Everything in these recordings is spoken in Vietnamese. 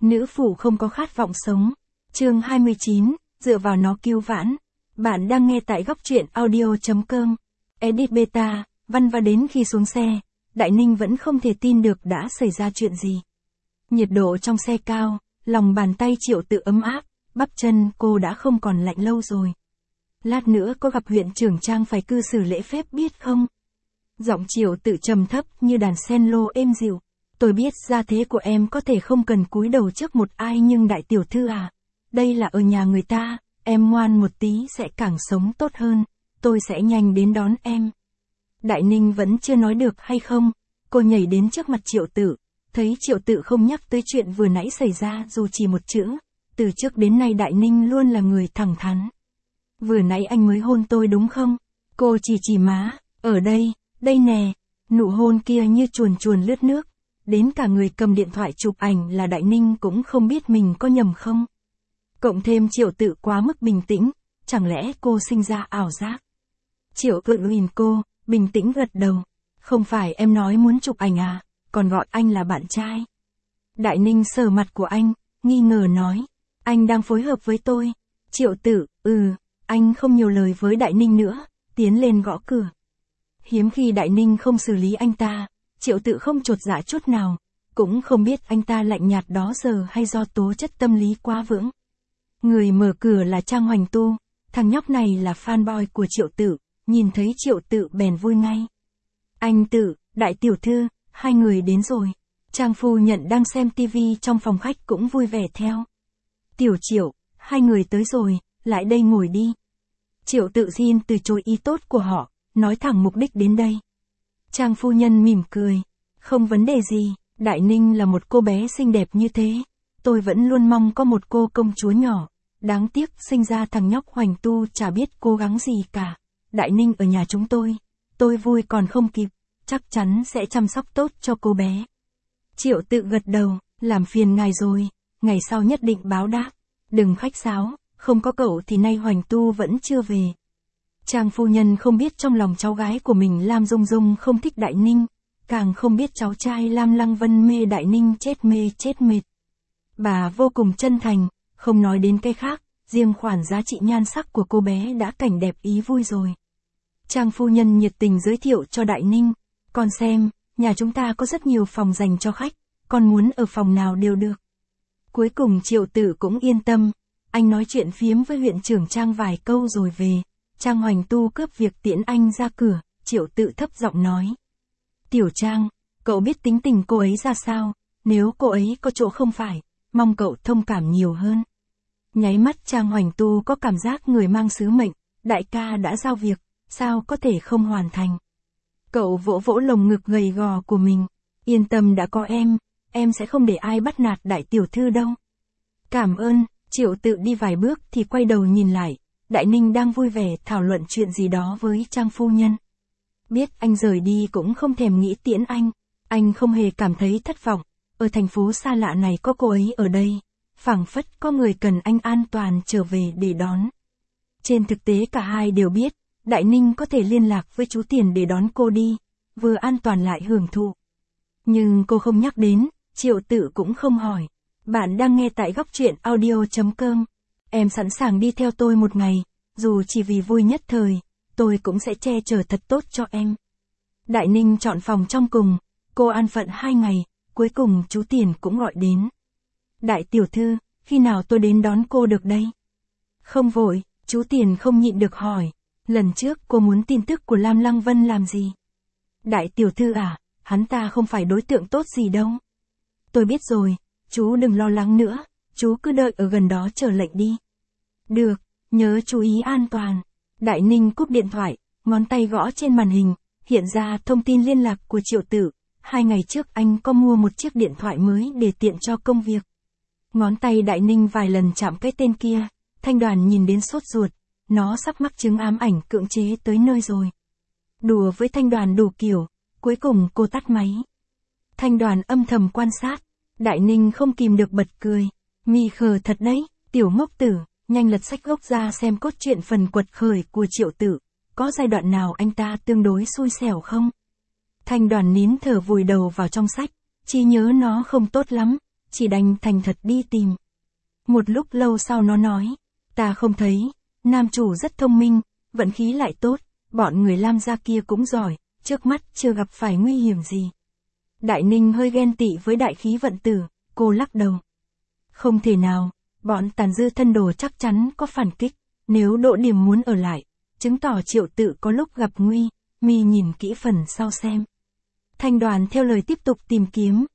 Nữ phụ không có khát vọng sống. Chương 29, dựa vào nó cứu vãn. Bạn đang nghe tại góc truyện audio.com. Edit beta, văn và đến khi xuống xe, Đại Ninh vẫn không thể tin được đã xảy ra chuyện gì. Nhiệt độ trong xe cao, lòng bàn tay Triệu Tự ấm áp, bắp chân cô đã không còn lạnh lâu rồi. Lát nữa có gặp huyện trưởng Trang phải cư xử lễ phép biết không? Giọng Triệu Tự trầm thấp như đàn sen lô êm dịu. Tôi biết gia thế của em có thể không cần cúi đầu trước một ai nhưng đại tiểu thư à, đây là ở nhà người ta, em ngoan một tí sẽ càng sống tốt hơn, tôi sẽ nhanh đến đón em. Đại Ninh vẫn chưa nói được hay không, cô nhảy đến trước mặt Triệu Tự, thấy Triệu Tự không nhắc tới chuyện vừa nãy xảy ra dù chỉ một chữ, từ trước đến nay Đại Ninh luôn là người thẳng thắn. Vừa nãy anh mới hôn tôi đúng không? Cô chỉ má, ở đây, đây nè, nụ hôn kia như chuồn chuồn lướt nước. Đến cả người cầm điện thoại chụp ảnh là Đại Ninh cũng không biết mình có nhầm không. Cộng thêm Triệu Tự quá mức bình tĩnh, chẳng lẽ cô sinh ra ảo giác. Triệu Tự nhìn cô, bình tĩnh gật đầu. Không phải em nói muốn chụp ảnh à, còn gọi anh là bạn trai. Đại Ninh sờ mặt của anh, nghi ngờ nói, anh đang phối hợp với tôi. Triệu Tự, anh không nhiều lời với Đại Ninh nữa, tiến lên gõ cửa. Hiếm khi Đại Ninh không xử lý anh ta. Triệu Tự không chột dạ chút nào, cũng không biết anh ta lạnh nhạt đó giờ hay do tố chất tâm lý quá vững. Người mở cửa là Trang Hoành Tu, thằng nhóc này là fanboy của Triệu Tự, nhìn thấy Triệu Tự bèn vui ngay. Anh Tự, đại tiểu thư, hai người đến rồi. Trang phu nhận đang xem tivi trong phòng khách cũng vui vẻ theo. Tiểu Triệu, hai người tới rồi, lại đây ngồi đi. Triệu Tự xin từ chối ý tốt của họ, nói thẳng mục đích đến đây. Trang phu nhân mỉm cười. Không vấn đề gì, Đại Ninh là một cô bé xinh đẹp như thế. Tôi vẫn luôn mong có một cô công chúa nhỏ. Đáng tiếc sinh ra thằng nhóc Hoành Tu chả biết cố gắng gì cả. Đại Ninh ở nhà chúng tôi vui còn không kịp. Chắc chắn sẽ chăm sóc tốt cho cô bé. Triệu Tự gật đầu, làm phiền ngài rồi. Ngày sau nhất định báo đáp. Đừng khách sáo, không có cậu thì nay Hoành Tu vẫn chưa về. Trang phu nhân không biết trong lòng cháu gái của mình Lam Dung Dung không thích Đại Ninh, càng không biết cháu trai Lam Lăng Vân mê Đại Ninh chết mê chết mệt. Bà vô cùng chân thành, không nói đến cái khác, riêng khoản giá trị nhan sắc của cô bé đã cảnh đẹp ý vui rồi. Trang phu nhân nhiệt tình giới thiệu cho Đại Ninh, con xem, nhà chúng ta có rất nhiều phòng dành cho khách, con muốn ở phòng nào đều được. Cuối cùng Triệu Tự cũng yên tâm, anh nói chuyện phiếm với huyện trưởng Trang vài câu rồi về. Trang Hoành Tu cướp việc tiễn anh ra cửa, Triệu Tự thấp giọng nói. Tiểu Trang, cậu biết tính tình cô ấy ra sao, nếu cô ấy có chỗ không phải, mong cậu thông cảm nhiều hơn. Nháy mắt Trang Hoành Tu có cảm giác người mang sứ mệnh, đại ca đã giao việc, sao có thể không hoàn thành. Cậu vỗ vỗ lồng ngực gầy gò của mình, yên tâm đã có em sẽ không để ai bắt nạt đại tiểu thư đâu. Cảm ơn, Triệu Tự đi vài bước thì quay đầu nhìn lại. Đại Ninh đang vui vẻ thảo luận chuyện gì đó với Trang phu nhân. Biết anh rời đi cũng không thèm nghĩ tiễn anh không hề cảm thấy thất vọng, ở thành phố xa lạ này có cô ấy ở đây, phảng phất có người cần anh an toàn trở về để đón. Trên thực tế cả hai đều biết, Đại Ninh có thể liên lạc với chú Tiền để đón cô đi, vừa an toàn lại hưởng thụ. Nhưng cô không nhắc đến, Triệu Tự cũng không hỏi. Bạn đang nghe tại góc truyện audio.com. Em sẵn sàng đi theo tôi một ngày, dù chỉ vì vui nhất thời, tôi cũng sẽ che chở thật tốt cho em. Đại Ninh chọn phòng trong cùng, cô an phận 2 ngày, cuối cùng chú Tiền cũng gọi đến. Đại tiểu thư, khi nào tôi đến đón cô được đây? Không vội, chú Tiền không nhịn được hỏi, lần trước cô muốn tin tức của Lam Lăng Vân làm gì? Đại tiểu thư à, hắn ta không phải đối tượng tốt gì đâu. Tôi biết rồi, chú đừng lo lắng nữa, chú cứ đợi ở gần đó chờ lệnh đi. Được, nhớ chú ý an toàn. Đại Ninh cúp điện thoại, ngón tay gõ trên màn hình, hiện ra thông tin liên lạc của Triệu Tự. 2 ngày trước anh có mua một chiếc điện thoại mới để tiện cho công việc. Ngón tay Đại Ninh vài lần chạm cái tên kia, Thanh Đoàn nhìn đến sốt ruột, nó sắp mắc chứng ám ảnh cưỡng chế tới nơi rồi. Đùa với Thanh Đoàn đủ kiểu, cuối cùng cô tắt máy. Thanh Đoàn âm thầm quan sát, Đại Ninh không kìm được bật cười. Mi khờ thật đấy, tiểu ngốc tử, nhanh lật sách gốc ra xem cốt truyện phần quật khởi của Triệu Tự, có giai đoạn nào anh ta tương đối xui xẻo không? Thanh Đoàn nín thở vùi đầu vào trong sách, trí nhớ nó không tốt lắm, chỉ đành thành thật đi tìm. Một lúc lâu sau nó nói, ta không thấy, nam chủ rất thông minh, vận khí lại tốt, bọn người Lam gia kia cũng giỏi, trước mắt chưa gặp phải nguy hiểm gì. Đại Ninh hơi ghen tị với đại khí vận tử, cô lắc đầu. Không thể nào, bọn tàn dư thân đồ chắc chắn có phản kích, nếu Đỗ Điểm muốn ở lại, chứng tỏ Triệu Tự có lúc gặp nguy, mi nhìn kỹ phần sau xem. Thanh Đoàn theo lời tiếp tục tìm kiếm.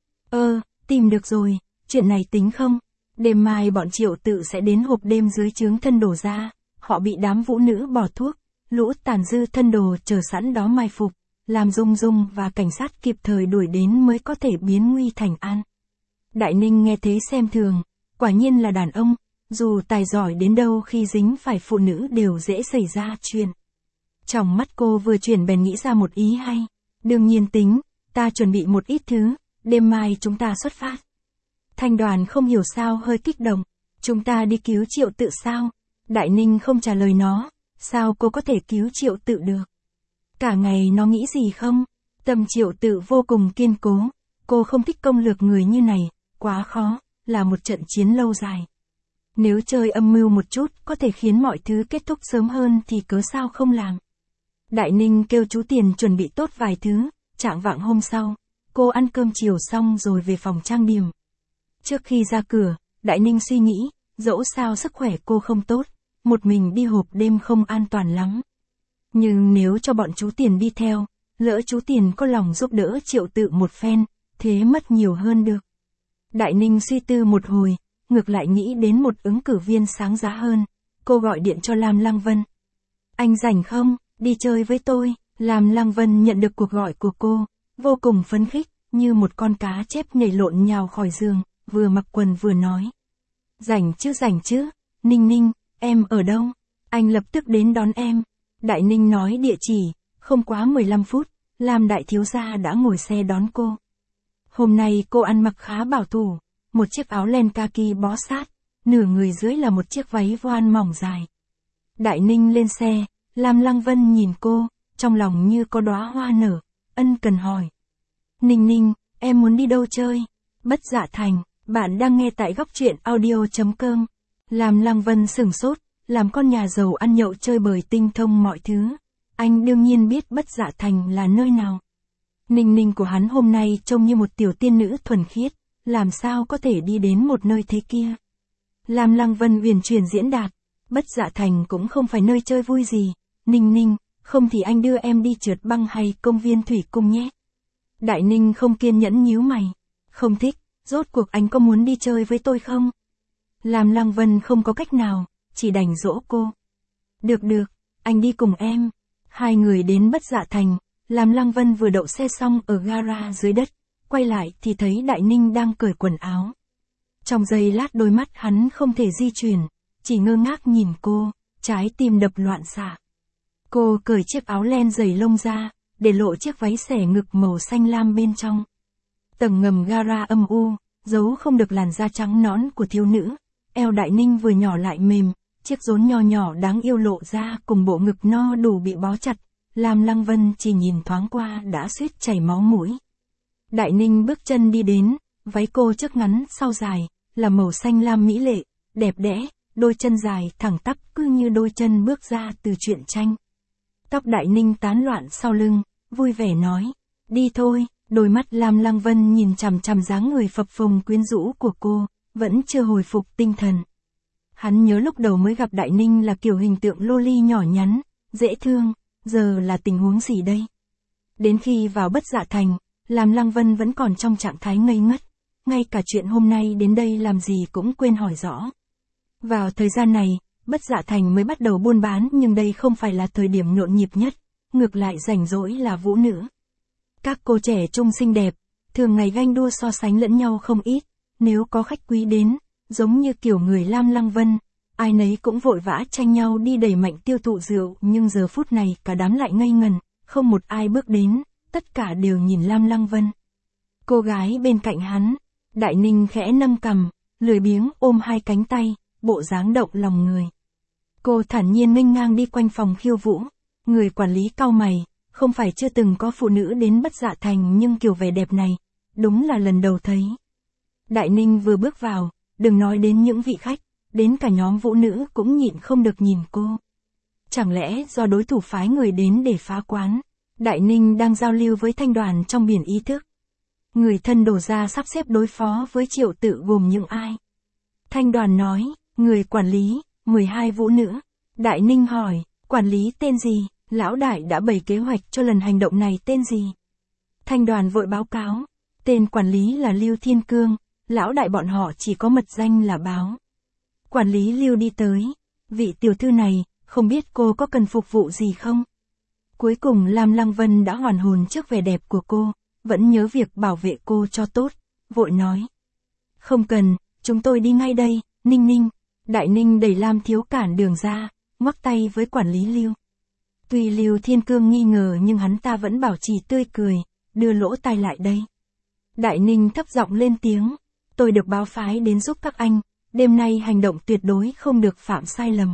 Tìm được rồi, chuyện này tính không? Đêm mai bọn Triệu Tự sẽ đến hộp đêm dưới trướng thân đồ ra, họ bị đám vũ nữ bỏ thuốc, lũ tàn dư thân đồ chờ sẵn đó mai phục, làm Dung Dung và cảnh sát kịp thời đuổi đến mới có thể biến nguy thành an. Đại Ninh nghe thế xem thường, quả nhiên là đàn ông, dù tài giỏi đến đâu khi dính phải phụ nữ đều dễ xảy ra chuyện. Trong mắt cô vừa chuyển bèn nghĩ ra một ý hay, đương nhiên tính, ta chuẩn bị một ít thứ, đêm mai chúng ta xuất phát. Thanh Đoàn không hiểu sao hơi kích động, chúng ta đi cứu Triệu Tự sao? Đại Ninh không trả lời nó, sao cô có thể cứu Triệu Tự được? Cả ngày nó nghĩ gì không? Tâm Triệu Tự vô cùng kiên cố, cô không thích công lược người như này, quá khó, là một trận chiến lâu dài. Nếu chơi âm mưu một chút có thể khiến mọi thứ kết thúc sớm hơn thì cớ sao không làm. Đại Ninh kêu chú Tiền chuẩn bị tốt vài thứ, chạng vạng hôm sau, cô ăn cơm chiều xong rồi về phòng trang điểm. Trước khi ra cửa, Đại Ninh suy nghĩ, dẫu sao sức khỏe cô không tốt, một mình đi hộp đêm không an toàn lắm. Nhưng nếu cho bọn chú Tiền đi theo, lỡ chú Tiền có lòng giúp đỡ Triệu Tự một phen, thế mất nhiều hơn được. Đại Ninh suy tư một hồi, ngược lại nghĩ đến một ứng cử viên sáng giá hơn. Cô gọi điện cho Lam Lăng Vân. Anh rảnh không, đi chơi với tôi. Lam Lăng Vân nhận được cuộc gọi của cô, vô cùng phấn khích, như một con cá chép nhảy lộn nhào khỏi giường, vừa mặc quần vừa nói. Rảnh chứ, Ninh Ninh, em ở đâu? Anh lập tức đến đón em. Đại Ninh nói địa chỉ, không quá 15 phút, Lam đại thiếu gia đã ngồi xe đón cô. Hôm nay cô ăn mặc khá bảo thủ, một chiếc áo len kaki bó sát, nửa người dưới là một chiếc váy voan mỏng dài. Đại Ninh lên xe, Lam Lăng Vân nhìn cô, trong lòng như có đóa hoa nở, ân cần hỏi. Ninh Ninh, em muốn đi đâu chơi? Bất Dạ Thành, bạn đang nghe tại góc truyện audio.com. Lam Lăng Vân sửng sốt, làm con nhà giàu ăn nhậu chơi bời tinh thông mọi thứ. Anh đương nhiên biết Bất Dạ Thành là nơi nào. Ninh Ninh của hắn hôm nay trông như một tiểu tiên nữ thuần khiết, làm sao có thể đi đến một nơi thế kia. Lam Lăng Vân uyển chuyển diễn đạt, Bất Dạ Thành cũng không phải nơi chơi vui gì. Ninh Ninh, không thì anh đưa em đi trượt băng hay công viên thủy cung nhé. Đại Ninh không kiên nhẫn nhíu mày, không thích, rốt cuộc anh có muốn đi chơi với tôi không? Lam Lăng Vân không có cách nào, chỉ đành dỗ cô. Được, anh đi cùng em. Hai người đến Bất Dạ Thành, Lam Lăng Vân vừa đậu xe xong ở gara dưới đất, quay lại thì thấy Đại Ninh đang cởi quần áo. Trong giây lát đôi mắt hắn không thể di chuyển, chỉ ngơ ngác nhìn cô, trái tim đập loạn xạ. Cô cởi chiếc áo len dày lông ra, để lộ chiếc váy xẻ ngực màu xanh lam bên trong. Tầng ngầm gara âm u, giấu không được làn da trắng nõn của thiếu nữ. Eo Đại Ninh vừa nhỏ lại mềm, chiếc rốn nho nhỏ đáng yêu lộ ra cùng bộ ngực no đủ bị bó chặt. Lam Lăng Vân chỉ nhìn thoáng qua đã suýt chảy máu mũi. Đại Ninh bước chân đi đến, váy cô trước ngắn sau dài, là màu xanh lam mỹ lệ, đẹp đẽ, đôi chân dài thẳng tắp cứ như đôi chân bước ra từ truyện tranh. Tóc Đại Ninh tán loạn sau lưng, vui vẻ nói, đi thôi. Đôi mắt Lam Lăng Vân nhìn chằm chằm dáng người phập phồng quyến rũ của cô, vẫn chưa hồi phục tinh thần. Hắn nhớ lúc đầu mới gặp Đại Ninh là kiểu hình tượng loli nhỏ nhắn, dễ thương, giờ là tình huống gì đây? Đến khi vào Bất Dạ Thành, Lam Lăng Vân vẫn còn trong trạng thái ngây ngất, ngay cả chuyện hôm nay đến đây làm gì cũng quên hỏi rõ. Vào thời gian này, Bất Dạ Thành mới bắt đầu buôn bán nhưng đây không phải là thời điểm nhộn nhịp nhất, ngược lại rảnh rỗi là vũ nữ. Các cô trẻ trung xinh đẹp, thường ngày ganh đua so sánh lẫn nhau không ít, nếu có khách quý đến, giống như kiểu người Lam Lăng Vân, ai nấy cũng vội vã tranh nhau đi đẩy mạnh tiêu thụ rượu, nhưng giờ phút này cả đám lại ngây ngần, không một ai bước đến, tất cả đều nhìn Lam Lăng Vân. Cô gái bên cạnh hắn, Đại Ninh khẽ nâng cằm, lười biếng ôm hai cánh tay, bộ dáng động lòng người. Cô thản nhiên nghênh ngang đi quanh phòng khiêu vũ, người quản lý cau mày, không phải chưa từng có phụ nữ đến Bất Dạ Thành nhưng kiểu vẻ đẹp này, đúng là lần đầu thấy. Đại Ninh vừa bước vào, đừng nói đến những vị khách, đến cả nhóm vũ nữ cũng nhịn không được nhìn cô. Chẳng lẽ do đối thủ phái người đến để phá quán, Đại Ninh đang giao lưu với Thanh Đoàn trong biển ý thức. Người thân đổ ra sắp xếp đối phó với Triệu Tự gồm những ai? Thanh Đoàn nói, người quản lý, 12 vũ nữ. Đại Ninh hỏi, quản lý tên gì? Lão đại đã bày kế hoạch cho lần hành động này tên gì? Thanh Đoàn vội báo cáo, tên quản lý là Lưu Thiên Cương, lão đại bọn họ chỉ có mật danh là Báo. Quản lý Lưu đi tới, vị tiểu thư này, không biết cô có cần phục vụ gì không? Cuối cùng Lam Lăng Vân đã hoàn hồn trước vẻ đẹp của cô, vẫn nhớ việc bảo vệ cô cho tốt, vội nói. Không cần, chúng tôi đi ngay đây, Ninh Ninh. Đại Ninh đẩy Lam Thiếu Cản đường ra, ngoắc tay với quản lý Lưu. Tuy Lưu Thiên Cương nghi ngờ nhưng hắn ta vẫn bảo trì tươi cười, đưa lỗ tai lại đây. Đại Ninh thấp giọng lên tiếng, tôi được báo phái đến giúp các anh, đêm nay hành động tuyệt đối không được phạm sai lầm.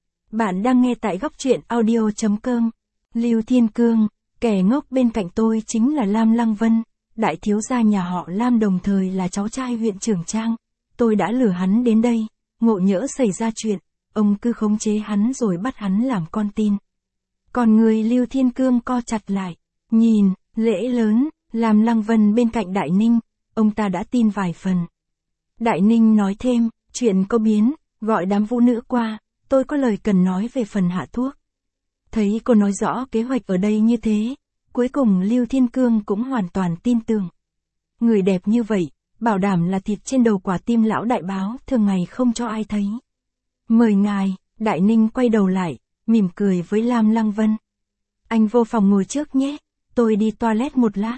Bạn đang nghe tại góc truyện audio.com. Lưu Thiên Cương, kẻ ngốc bên cạnh tôi chính là Lam Lăng Vân, đại thiếu gia nhà họ Lam đồng thời là cháu trai huyện trưởng Trang. Tôi đã lừa hắn đến đây, ngộ nhỡ xảy ra chuyện, ông cứ khống chế hắn rồi bắt hắn làm con tin. Còn người Lưu Thiên Cương co chặt lại, nhìn, lễ lớn, Lam Lăng Vân bên cạnh Đại Ninh, ông ta đã tin vài phần. Đại Ninh nói thêm, chuyện có biến, gọi đám vũ nữ qua, tôi có lời cần nói về phần hạ thuốc. Thấy cô nói rõ kế hoạch ở đây như thế, cuối cùng Lưu Thiên Cương cũng hoàn toàn tin tưởng. Người đẹp như vậy, bảo đảm là thịt trên đầu quả tim lão đại Báo thường ngày không cho ai thấy. Mời ngài, Đại Ninh quay đầu lại, mỉm cười với Lam Lăng Vân. Anh vô phòng ngồi trước nhé, tôi đi toilet một lát.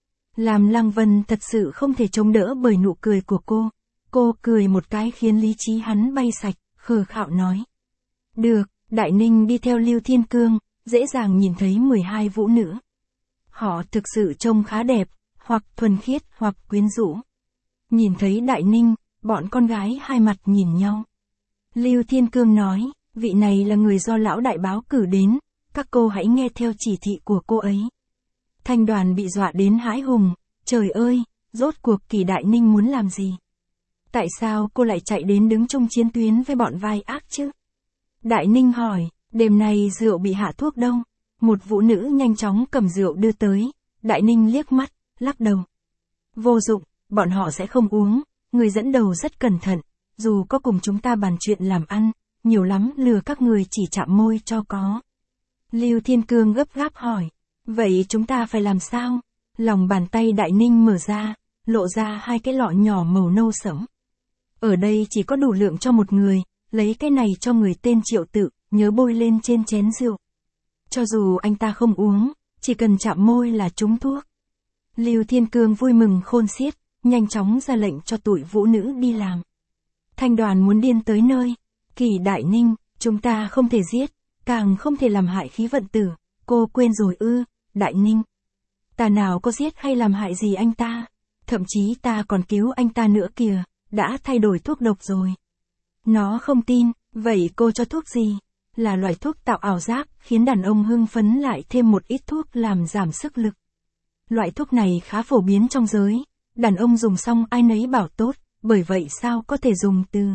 Lam Lăng Vân thật sự không thể chống đỡ bởi nụ cười của cô. Cô cười một cái khiến lý trí hắn bay sạch, khờ khạo nói. Được, Đại Ninh đi theo Lưu Thiên Cương, dễ dàng nhìn thấy 12 vũ nữ. Họ thực sự trông khá đẹp, hoặc thuần khiết hoặc quyến rũ. Nhìn thấy Đại Ninh, bọn con gái hai mặt nhìn nhau. Lưu Thiên Cương nói, vị này là người do lão đại Báo cử đến, các cô hãy nghe theo chỉ thị của cô ấy. Thanh Đoàn bị dọa đến hãi hùng, trời ơi, rốt cuộc Kỳ Đại Ninh muốn làm gì? Tại sao cô lại chạy đến đứng chung chiến tuyến với bọn vai ác chứ? Đại Ninh hỏi, đêm nay rượu bị hạ thuốc đâu? Một vũ nữ nhanh chóng cầm rượu đưa tới, Đại Ninh liếc mắt, lắc đầu. Vô dụng, bọn họ sẽ không uống, người dẫn đầu rất cẩn thận, dù có cùng chúng ta bàn chuyện làm ăn, nhiều lắm lừa các người chỉ chạm môi cho có. Lưu Thiên Cương gấp gáp hỏi, vậy chúng ta phải làm sao? Lòng bàn tay Đại Ninh mở ra, lộ ra hai cái lọ nhỏ màu nâu sẫm. Ở đây chỉ có đủ lượng cho một người, lấy cái này cho người tên Triệu Tự, nhớ bôi lên trên chén rượu. Cho dù anh ta không uống, chỉ cần chạm môi là trúng thuốc. Lưu Thiên Cương vui mừng khôn xiết, nhanh chóng ra lệnh cho tụi vũ nữ đi làm. Thanh Đoàn muốn điên tới nơi. Kỳ Đại Ninh, chúng ta không thể giết, càng không thể làm hại khí vận tử. Cô quên rồi ư, Đại Ninh. Ta nào có giết hay làm hại gì anh ta. Thậm chí ta còn cứu anh ta nữa kìa, đã thay đổi thuốc độc rồi. Nó không tin, vậy cô cho thuốc gì? Là loại thuốc tạo ảo giác, khiến đàn ông hưng phấn lại thêm một ít thuốc làm giảm sức lực. Loại thuốc này khá phổ biến trong giới, đàn ông dùng xong ai nấy bảo tốt, bởi vậy sao có thể dùng từ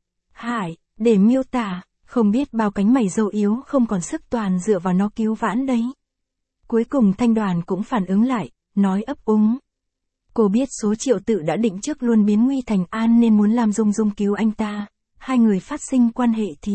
hại để miêu tả, không biết bao cánh mày dâu yếu không còn sức toàn dựa vào nó cứu vãn đấy. Cuối cùng Thanh Đoàn cũng phản ứng lại, nói ấp úng. Cô biết số Triệu Tự đã định trước luôn biến nguy thành an nên muốn làm Dung Dung cứu anh ta, hai người phát sinh quan hệ thì.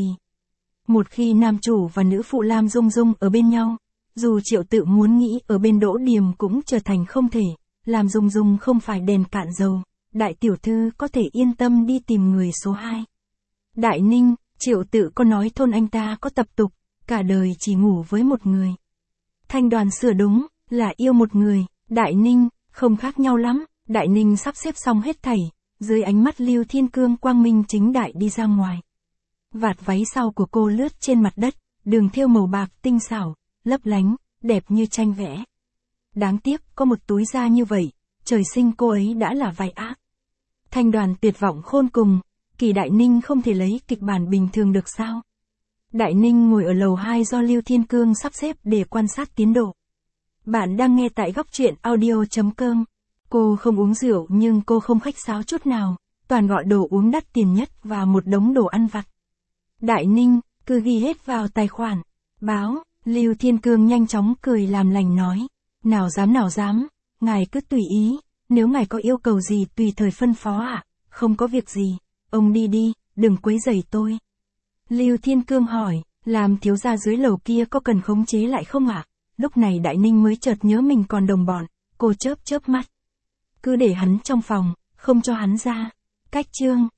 Một khi nam chủ và nữ phụ Lam Dung Dung ở bên nhau, dù Triệu Tự muốn nghĩ ở bên Đỗ Điềm cũng trở thành không thể, Lam Dung Dung không phải đèn cạn dầu, đại tiểu thư có thể yên tâm đi tìm người số 2. Đại Ninh, Triệu Tự có nói thôn anh ta có tập tục, cả đời chỉ ngủ với một người. Thanh Đoàn sửa đúng, là yêu một người, Đại Ninh, không khác nhau lắm, Đại Ninh sắp xếp xong hết thảy, dưới ánh mắt Lưu Thiên Cương quang minh chính đại đi ra ngoài. Vạt váy sau của cô lướt trên mặt đất, đường thêu màu bạc tinh xảo, lấp lánh, đẹp như tranh vẽ. Đáng tiếc có một túi da như vậy, trời sinh cô ấy đã là vai ác. Thanh Đoàn tuyệt vọng khôn cùng, Kỳ Đại Ninh không thể lấy kịch bản bình thường được sao? Đại Ninh ngồi ở lầu 2 do Lưu Thiên Cương sắp xếp để quan sát tiến độ. Bạn đang nghe tại góc truyện audio.com. Cô không uống rượu nhưng cô không khách sáo chút nào, toàn gọi đồ uống đắt tiền nhất và một đống đồ ăn vặt. Đại Ninh, cứ ghi hết vào tài khoản. Báo, Lưu Thiên Cương nhanh chóng cười làm lành nói. Nào dám, ngài cứ tùy ý, nếu ngài có yêu cầu gì tùy thời phân phó ạ, không có việc gì, ông đi đi, đừng quấy rầy tôi. Lưu Thiên Cương hỏi, làm thiếu gia dưới lầu kia có cần khống chế lại không ạ? Lúc này Đại Ninh mới chợt nhớ mình còn đồng bọn, cô chớp mắt. Cứ để hắn trong phòng, không cho hắn ra. Cách chương